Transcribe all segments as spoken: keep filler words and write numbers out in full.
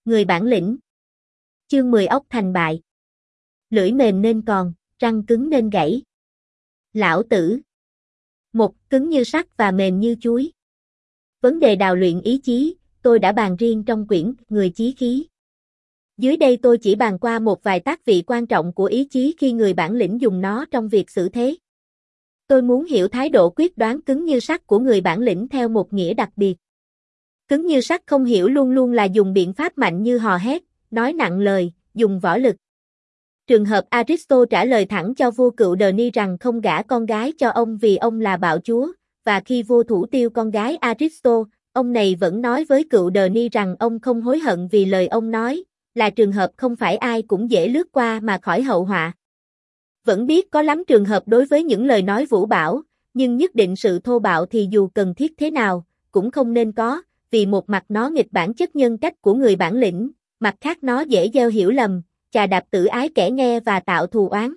Người bản lĩnh. Chương mười ốc thành bại. Lưỡi mềm nên còn, răng cứng nên gãy. Lão tử. Một, cứng như sắt và mềm như chuối. Vấn đề đào luyện ý chí, tôi đã bàn riêng trong quyển Người chí khí. Dưới đây tôi chỉ bàn qua một vài tác vị quan trọng của ý chí khi người bản lĩnh dùng nó trong việc xử thế. Tôi muốn hiểu thái độ quyết đoán cứng như sắt của người bản lĩnh theo một nghĩa đặc biệt. Cứng như sắt không hiểu luôn luôn là dùng biện pháp mạnh như hò hét, nói nặng lời, dùng võ lực. Trường hợp Aristo trả lời thẳng cho vua cựu Denis rằng không gả con gái cho ông vì ông là bạo chúa, và khi vua thủ tiêu con gái Aristo, ông này vẫn nói với cựu Denis rằng ông không hối hận vì lời ông nói, là trường hợp không phải ai cũng dễ lướt qua mà khỏi hậu họa. Vẫn biết có lắm trường hợp đối với những lời nói vũ bão, nhưng nhất định sự thô bạo thì dù cần thiết thế nào, cũng không nên có, vì một mặt nó nghịch bản chất nhân cách của người bản lĩnh, mặt khác nó dễ gieo hiểu lầm, chà đạp tự ái kẻ nghe và tạo thù oán.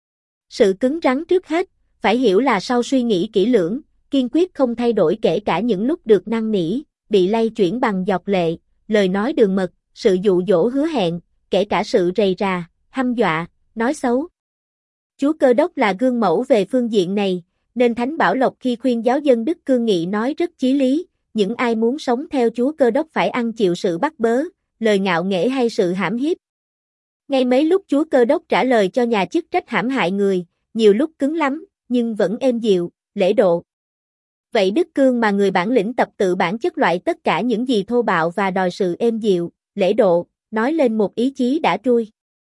Sự cứng rắn trước hết, phải hiểu là sau suy nghĩ kỹ lưỡng, kiên quyết không thay đổi kể cả những lúc được năn nỉ, bị lay chuyển bằng giọt lệ, lời nói đường mật, sự dụ dỗ hứa hẹn, kể cả sự rầy rà, hăm dọa, nói xấu. Chúa Cơ Đốc là gương mẫu về phương diện này, nên Thánh Bảo Lộc khi khuyên giáo dân Đức Cương Nghị nói rất chí lý, những ai muốn sống theo Chúa Cơ Đốc phải ăn chịu sự bắt bớ, lời ngạo nghễ hay sự hãm hiếp. Ngay mấy lúc Chúa Cơ Đốc trả lời cho nhà chức trách hãm hại người, nhiều lúc cứng lắm, nhưng vẫn êm dịu, lễ độ. Vậy Đức Cương mà người bản lĩnh tập tự bản chất loại tất cả những gì thô bạo và đòi sự êm dịu, lễ độ, nói lên một ý chí đã trui.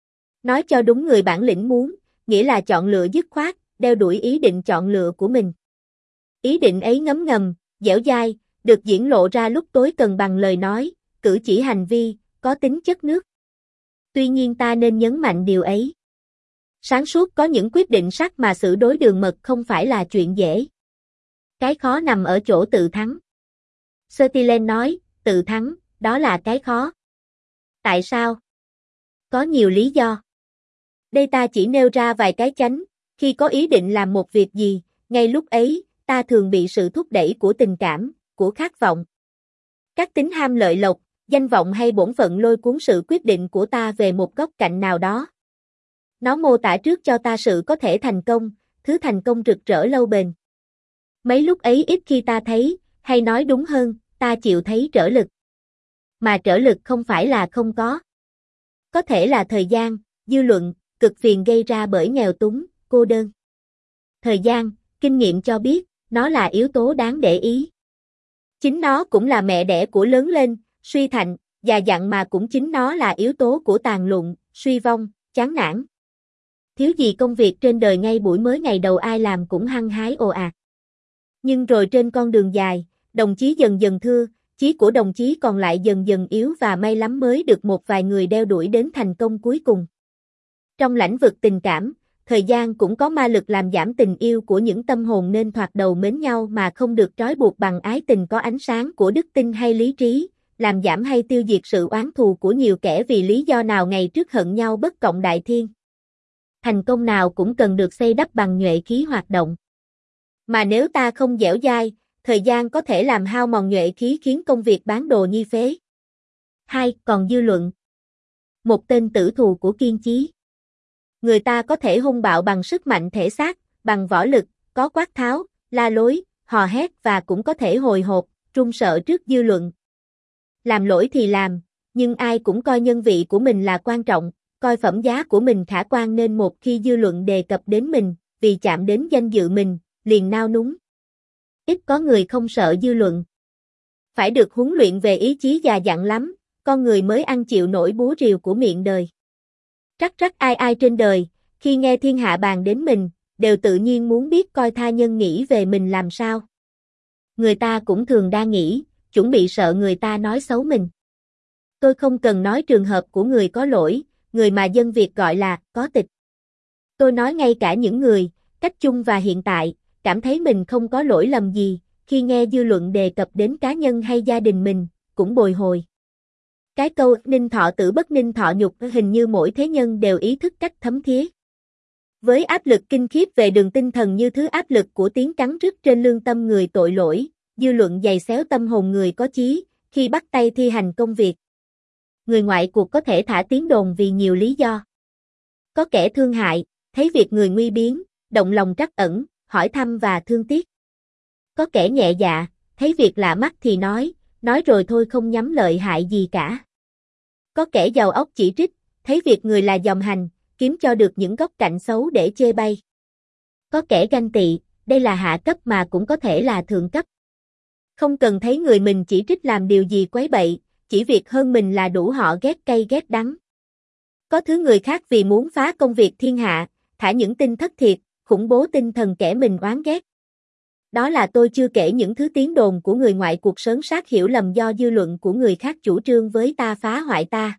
Nói cho đúng người bản lĩnh muốn, nghĩa là chọn lựa dứt khoát, đeo đuổi ý định chọn lựa của mình. Ý định ấy ngấm ngầm, dẻo dai, được diễn lộ ra lúc tối cần bằng lời nói, cử chỉ hành vi, có tính chất nước. Tuy nhiên ta nên nhấn mạnh điều ấy. Sáng suốt có những quyết định sắc mà xử đối đường mật không phải là chuyện dễ. Cái khó nằm ở chỗ tự thắng. Sertilen nói, tự thắng, đó là cái khó. Tại sao? Có nhiều lý do. Đây ta chỉ nêu ra vài cái chánh, khi có ý định làm một việc gì, ngay lúc ấy, ta thường bị sự thúc đẩy của tình cảm, của khát vọng. Các tính ham lợi lộc, danh vọng hay bổn phận lôi cuốn sự quyết định của ta về một góc cạnh nào đó. Nó mô tả trước cho ta sự có thể thành công, thứ thành công rực rỡ lâu bền. Mấy lúc ấy ít khi ta thấy, hay nói đúng hơn, ta chịu thấy trở lực. Mà trở lực không phải là không có. Có thể là thời gian, dư luận, cực phiền gây ra bởi nghèo túng, cô đơn. Thời gian, kinh nghiệm cho biết, nó là yếu tố đáng để ý. Chính nó cũng là mẹ đẻ của lớn lên, suy thạnh, già dặn mà cũng chính nó là yếu tố của tàn lụn, suy vong, chán nản. Thiếu gì công việc trên đời ngay buổi mới ngày đầu ai làm cũng hăng hái ồ ạt. Nhưng rồi trên con đường dài, đồng chí dần dần thưa, chí của đồng chí còn lại dần dần yếu và may lắm mới được một vài người đeo đuổi đến thành công cuối cùng. Trong lĩnh vực tình cảm, thời gian cũng có ma lực làm giảm tình yêu của những tâm hồn nên thoạt đầu mến nhau mà không được trói buộc bằng ái tình có ánh sáng của đức tin hay lý trí, làm giảm hay tiêu diệt sự oán thù của nhiều kẻ vì lý do nào ngày trước hận nhau bất cộng đại thiên. Thành công nào cũng cần được xây đắp bằng nhuệ khí hoạt động. Mà nếu ta không dẻo dai, thời gian có thể làm hao mòn nhuệ khí khiến công việc bán đồ nhi phế. Hai, còn dư luận. Một tên tử thù của kiên chí. Người ta có thể hung bạo bằng sức mạnh thể xác, bằng võ lực, có quát tháo, la lối, hò hét và cũng có thể hồi hộp, run sợ trước dư luận. Làm lỗi thì làm, nhưng ai cũng coi nhân vị của mình là quan trọng, coi phẩm giá của mình khả quan nên một khi dư luận đề cập đến mình, vì chạm đến danh dự mình, liền nao núng. Ít có người không sợ dư luận. Phải được huấn luyện về ý chí già dặn lắm, con người mới ăn chịu nổi búa rìu của miệng đời. Rắc rắc ai ai trên đời, khi nghe thiên hạ bàn đến mình, đều tự nhiên muốn biết coi tha nhân nghĩ về mình làm sao. Người ta cũng thường đa nghĩ, chuẩn bị sợ người ta nói xấu mình. Tôi không cần nói trường hợp của người có lỗi, người mà dân Việt gọi là có tịch. Tôi nói ngay cả những người, cách chung và hiện tại, cảm thấy mình không có lỗi lầm gì, khi nghe dư luận đề cập đến cá nhân hay gia đình mình, cũng bồi hồi. Cái câu ninh thọ tử bất ninh thọ nhục hình như mỗi thế nhân đều ý thức cách thấm thía. Với áp lực kinh khiếp về đường tinh thần như thứ áp lực của tiếng cắn rứt trên lương tâm người tội lỗi, dư luận giày xéo tâm hồn người có chí, khi bắt tay thi hành công việc. người ngoại cuộc có thể thả tiếng đồn vì nhiều lý do. Có kẻ thương hại, thấy việc người nguy biến, động lòng trắc ẩn, hỏi thăm và thương tiếc. Có kẻ nhẹ dạ, thấy việc lạ mắt thì nói, nói rồi thôi không nhắm lợi hại gì cả. Có kẻ giàu óc chỉ trích, thấy việc người là dòm hành, kiếm cho được những góc cạnh xấu để chê bai. Có kẻ ganh tị, đây là hạ cấp mà cũng có thể là thượng cấp. Không cần thấy người mình chỉ trích làm điều gì quấy bậy, chỉ việc hơn mình là đủ họ ghét cay ghét đắng. Có thứ người khác vì muốn phá công việc thiên hạ, thả những tin thất thiệt, khủng bố tinh thần kẻ mình oán ghét. Đó là tôi chưa kể những thứ tiếng đồn của người ngoại cuộc sớm sát hiểu lầm do dư luận của người khác chủ trương với ta phá hoại ta.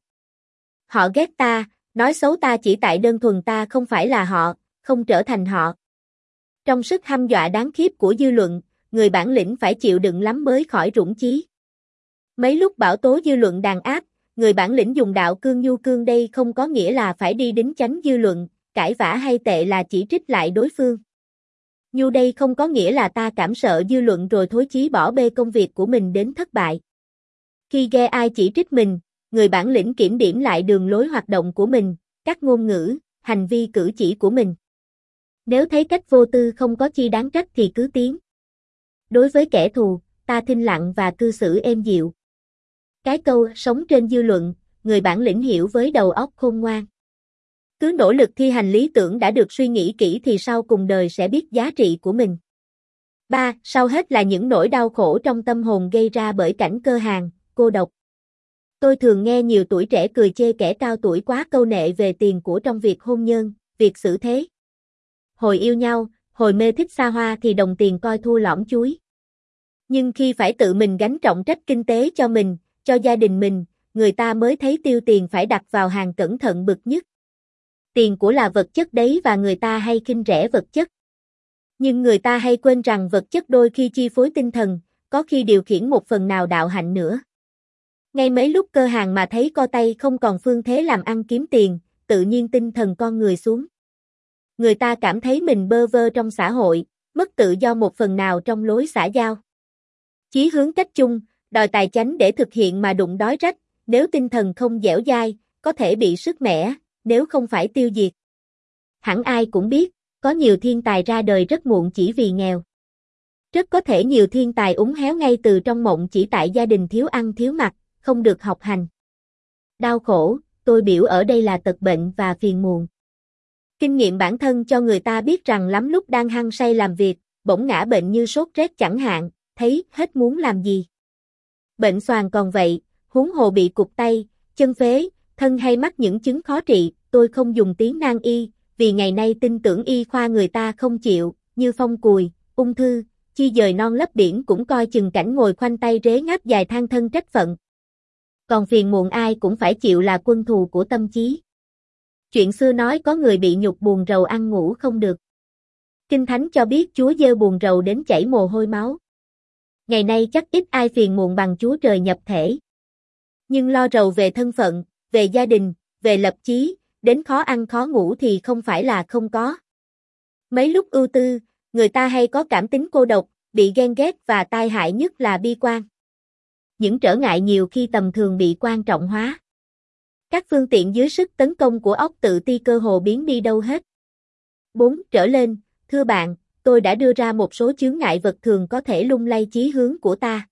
Họ ghét ta, nói xấu ta chỉ tại đơn thuần ta không phải là họ, không trở thành họ. Trong sức hăm dọa đáng khiếp của dư luận, người bản lĩnh phải chịu đựng lắm mới khỏi rủng chí. Mấy lúc bão tố dư luận đàn áp, người bản lĩnh dùng đạo cương nhu cương đây không có nghĩa là phải đi đính chánh dư luận, cãi vã hay tệ là chỉ trích lại đối phương. Nhu đây không có nghĩa là ta cảm sợ dư luận rồi thối chí bỏ bê công việc của mình đến thất bại. Khi nghe ai chỉ trích mình, người bản lĩnh kiểm điểm lại đường lối hoạt động của mình, các ngôn ngữ, hành vi cử chỉ của mình. Nếu thấy cách vô tư không có chi đáng trách thì cứ tiến. Đối với kẻ thù, ta thinh lặng và cư xử êm dịu. Cái câu sống trên dư luận, người bản lĩnh hiểu với đầu óc khôn ngoan. Cứ nỗ lực thi hành lý tưởng đã được suy nghĩ kỹ thì sau cùng đời sẽ biết giá trị của mình. ba. Sau hết là những nỗi đau khổ trong tâm hồn gây ra bởi cảnh cơ hàn, cô độc. Tôi thường nghe nhiều tuổi trẻ cười chê kẻ cao tuổi quá câu nệ về tiền của trong việc hôn nhân, việc xử thế. Hồi yêu nhau, hồi mê thích xa hoa thì đồng tiền coi thua lõm chuối. Nhưng khi phải tự mình gánh trọng trách kinh tế cho mình, cho gia đình mình, người ta mới thấy tiêu tiền phải đặt vào hàng cẩn thận bực nhất. Tiền của là vật chất đấy và người ta hay khinh rẻ vật chất. Nhưng người ta hay quên rằng vật chất đôi khi chi phối tinh thần, có khi điều khiển một phần nào đạo hạnh nữa. Ngay mấy lúc cơ hàng mà thấy co tay không còn phương thế làm ăn kiếm tiền, tự nhiên tinh thần con người xuống. Người ta cảm thấy mình bơ vơ trong xã hội, mất tự do một phần nào trong lối xã giao. Chí hướng cách chung, đòi tài chánh để thực hiện mà đụng đói rách, nếu tinh thần không dẻo dai, có thể bị sứt mẻ, nếu không phải tiêu diệt. Hẳn ai cũng biết, có nhiều thiên tài ra đời rất muộn chỉ vì nghèo. Rất có thể nhiều thiên tài úng héo ngay từ trong mộng chỉ tại gia đình thiếu ăn thiếu mặc, không được học hành. Đau khổ, tôi biểu ở đây là tật bệnh và phiền muộn. Kinh nghiệm bản thân cho người ta biết rằng lắm lúc đang hăng say làm việc, bỗng ngã bệnh như sốt rét chẳng hạn, thấy hết muốn làm gì. Bệnh xoàng còn vậy, huống hồ bị cụt tay, chân phế, thân hay mắc những chứng khó trị, tôi không dùng tiếng nan y, vì ngày nay tin tưởng y khoa người ta không chịu, như phong cùi, ung thư, chi dời non lấp biển cũng coi chừng cảnh ngồi khoanh tay rế ngáp dài than thân trách phận. Còn phiền muộn ai cũng phải chịu là quân thù của tâm trí. Chuyện xưa nói có người bị nhục buồn rầu ăn ngủ không được. Kinh Thánh cho biết Chúa gieo buồn rầu đến chảy mồ hôi máu. Ngày nay chắc ít ai phiền muộn bằng Chúa Trời nhập thể. Nhưng lo rầu về thân phận, về gia đình, về lập chí, đến khó ăn khó ngủ thì không phải là không có. Mấy lúc ưu tư, người ta hay có cảm tính cô độc, bị ghen ghét và tai hại nhất là bi quan. Những trở ngại nhiều khi tầm thường bị quan trọng hóa. Các phương tiện dưới sức tấn công của óc tự ti cơ hồ biến đi đâu hết. bốn. Trở lên, thưa bạn, tôi đã đưa ra một số chướng ngại vật thường có thể lung lay chí hướng của ta.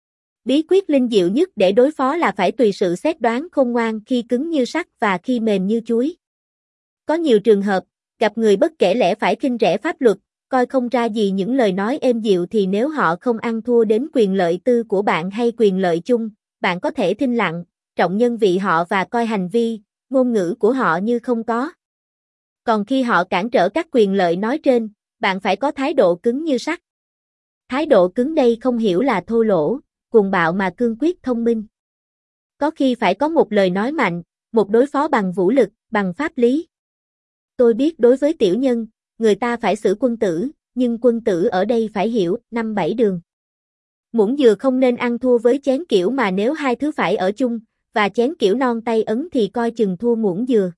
Bí quyết linh diệu nhất để đối phó là phải tùy sự xét đoán khôn ngoan khi cứng như sắt và khi mềm như chuối. Có nhiều trường hợp, gặp người bất kể lẽ phải khinh rẻ pháp luật, coi không ra gì những lời nói êm dịu thì nếu họ không ăn thua đến quyền lợi tư của bạn hay quyền lợi chung, bạn có thể thinh lặng, trọng nhân vị họ và coi hành vi, ngôn ngữ của họ như không có. Còn khi họ cản trở các quyền lợi nói trên, bạn phải có thái độ cứng như sắt. Thái độ cứng đây không hiểu là thô lỗ, cuồng bạo mà cương quyết thông minh. Có khi phải có một lời nói mạnh, một đối phó bằng vũ lực, bằng pháp lý. Tôi biết đối với tiểu nhân, người ta phải xử quân tử, nhưng quân tử ở đây phải hiểu năm bảy đường. Muỗng dừa không nên ăn thua với chén kiểu mà nếu hai thứ phải ở chung, và chén kiểu non tay ấn thì coi chừng thua muỗng dừa.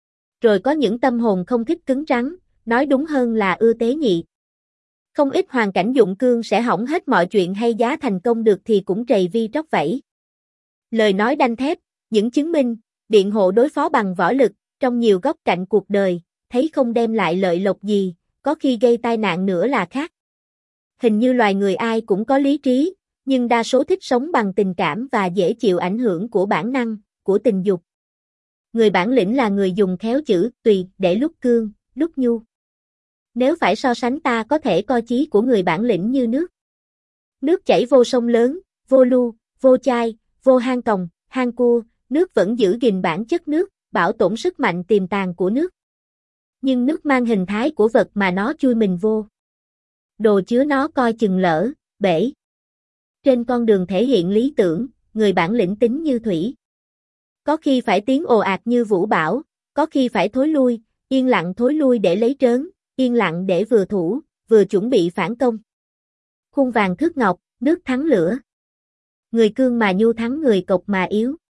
Rồi có những tâm hồn không thích cứng rắn, nói đúng hơn là ưa tế nhị. Không ít hoàn cảnh dụng cương sẽ hỏng hết mọi chuyện hay giá thành công được thì cũng trầy vi tróc vẫy. Lời nói đanh thép, Những chứng minh, biện hộ đối phó bằng võ lực, trong nhiều góc cạnh cuộc đời, thấy không đem lại lợi lộc gì, có khi gây tai nạn nữa là khác. Hình như loài người ai cũng có lý trí, nhưng đa số thích sống bằng tình cảm và dễ chịu ảnh hưởng của bản năng, của tình dục. Người bản lĩnh là người dùng khéo chữ tùy để lúc cương, lúc nhu. Nếu phải so sánh ta có thể coi chí của người bản lĩnh như nước. Nước chảy vô sông lớn, vô lu, vô chai, vô hang còng, hang cua, nước vẫn giữ gìn bản chất nước, bảo tồn sức mạnh tiềm tàng của nước. Nhưng nước mang hình thái của vật mà nó chui mình vô. Đồ chứa nó coi chừng lỡ, bể. Trên con đường thể hiện lý tưởng, người bản lĩnh tính như thủy. Có khi phải tiến ồ ạt như vũ bão, có khi phải thối lui, yên lặng thối lui để lấy trớn, yên lặng để vừa thủ, vừa chuẩn bị phản công. Khuôn vàng thước ngọc, nước thắng lửa. Người cương mà nhu thắng người cộc mà yếu.